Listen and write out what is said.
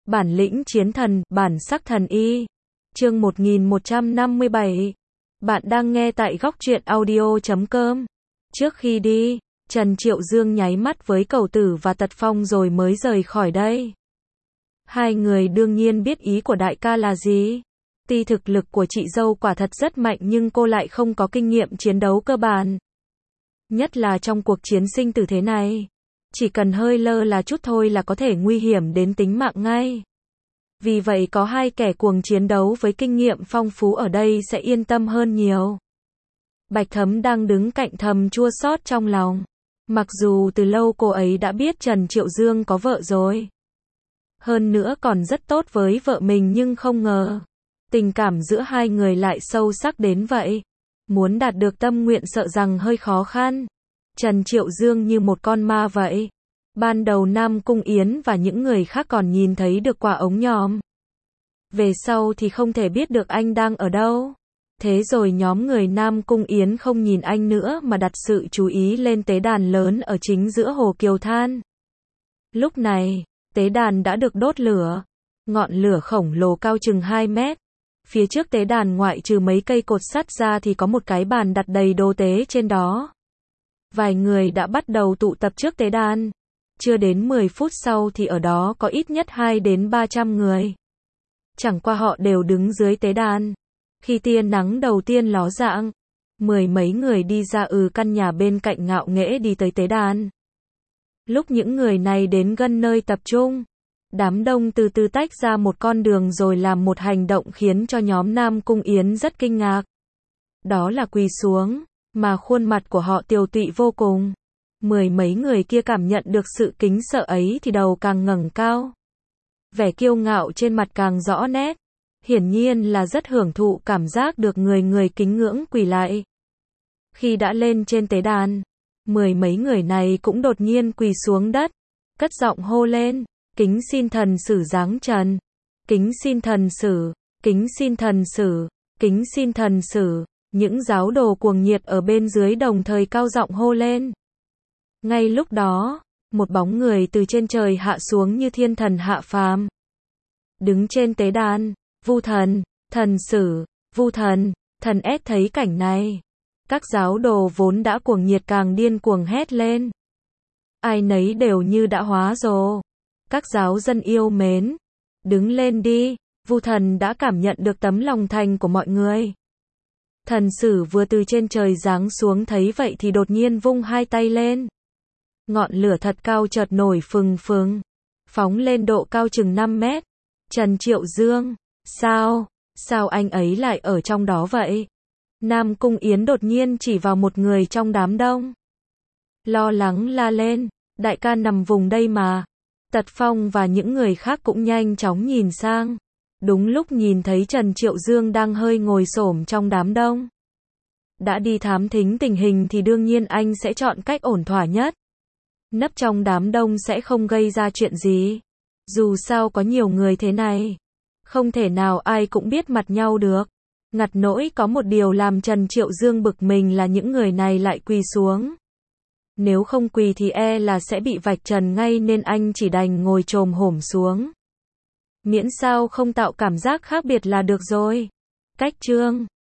Bản lĩnh chiến thần, bản sắc thần y. Chương 1157. Bạn đang nghe tại góc truyện audio.com. Trước khi đi, Trần Triệu Dương nháy mắt với Cẩu Tử và Tật Phong rồi mới rời khỏi đây. Hai người đương nhiên biết ý của đại ca là gì. Tuy thực lực của chị dâu quả thật rất mạnh nhưng cô lại không có kinh nghiệm chiến đấu cơ bản. Nhất là trong cuộc chiến sinh tử thế này. Chỉ cần hơi lơ là chút thôi là có thể nguy hiểm đến tính mạng ngay. Vì vậy có hai kẻ cuồng chiến đấu với kinh nghiệm phong phú ở đây sẽ yên tâm hơn nhiều. Bạch Thấm đang đứng cạnh thầm chua xót trong lòng. Mặc dù từ lâu cô ấy đã biết Trần Triệu Dương có vợ rồi. Hơn nữa còn rất tốt với vợ mình nhưng không ngờ. Tình cảm giữa hai người lại sâu sắc đến vậy. Muốn đạt được tâm nguyện sợ rằng hơi khó khăn. Trần Triệu Dương như một con ma vậy. Ban đầu Nam Cung Yến và những người khác còn nhìn thấy được quả ống nhòm. Về sau thì không thể biết được anh đang ở đâu. Thế rồi nhóm người Nam Cung Yến không nhìn anh nữa mà đặt sự chú ý lên tế đàn lớn ở chính giữa hồ Kiều Than. Lúc này, tế đàn đã được đốt lửa. Ngọn lửa khổng lồ cao chừng 2 mét. Phía trước tế đàn ngoại trừ mấy cây cột sắt ra thì có một cái bàn đặt đầy đồ tế trên đó. Vài người đã bắt đầu tụ tập trước tế đàn. Chưa đến 10 phút sau thì ở đó có ít nhất 2 đến 300 người. Chẳng qua họ đều đứng dưới tế đàn. Khi tia nắng đầu tiên ló dạng, mười mấy người đi ra căn nhà bên cạnh ngạo nghễ đi tới tế đàn. Lúc những người này đến gần nơi tập trung, đám đông từ từ tách ra một con đường rồi làm một hành động khiến cho nhóm Nam Cung Yến rất kinh ngạc. Đó là quỳ xuống, mà khuôn mặt của họ tiều tụy vô cùng. Mười mấy người kia cảm nhận được sự kính sợ ấy thì đầu càng ngẩng cao. Vẻ kiêu ngạo trên mặt càng rõ nét. Hiển nhiên là rất hưởng thụ cảm giác được người kính ngưỡng quỳ lại. Khi đã lên trên tế đàn, mười mấy người này cũng đột nhiên quỳ xuống đất, cất giọng hô lên, kính xin thần sử giáng trần, kính xin thần sử, kính xin thần sử, kính xin thần sử. Những giáo đồ cuồng nhiệt ở bên dưới đồng thời cao giọng hô lên. Ngay lúc đó, một bóng người từ trên trời hạ xuống như thiên thần hạ phàm. Đứng trên tế đàn, Vu Thần, thần sử, Vu Thần, thần ép thấy cảnh này. Các giáo đồ vốn đã cuồng nhiệt càng điên cuồng hét lên. Ai nấy đều như đã hóa rồ. Các giáo dân yêu mến, đứng lên đi, Vu Thần đã cảm nhận được tấm lòng thành của mọi người. Thần sử vừa từ trên trời giáng xuống thấy vậy thì đột nhiên vung hai tay lên. Ngọn lửa thật cao chợt nổi phừng phừng, phóng lên độ cao chừng 5 mét. Trần Triệu Dương, sao anh ấy lại ở trong đó vậy? Nam Cung Yến đột nhiên chỉ vào một người trong đám đông. Lo lắng la lên, đại ca nằm vùng đây mà. Tật Phong và những người khác cũng nhanh chóng nhìn sang. Đúng lúc nhìn thấy Trần Triệu Dương đang hơi ngồi xổm trong đám đông. Đã đi thám thính tình hình thì đương nhiên anh sẽ chọn cách ổn thỏa nhất. Nấp trong đám đông sẽ không gây ra chuyện gì. Dù sao có nhiều người thế này, không thể nào ai cũng biết mặt nhau được. Ngặt nỗi có một điều làm Trần Triệu Dương bực mình là những người này lại quỳ xuống. Nếu không quỳ thì là sẽ bị vạch trần ngay nên anh chỉ đành ngồi chồm hổm xuống. Miễn sao không tạo cảm giác khác biệt là được rồi. Cách chương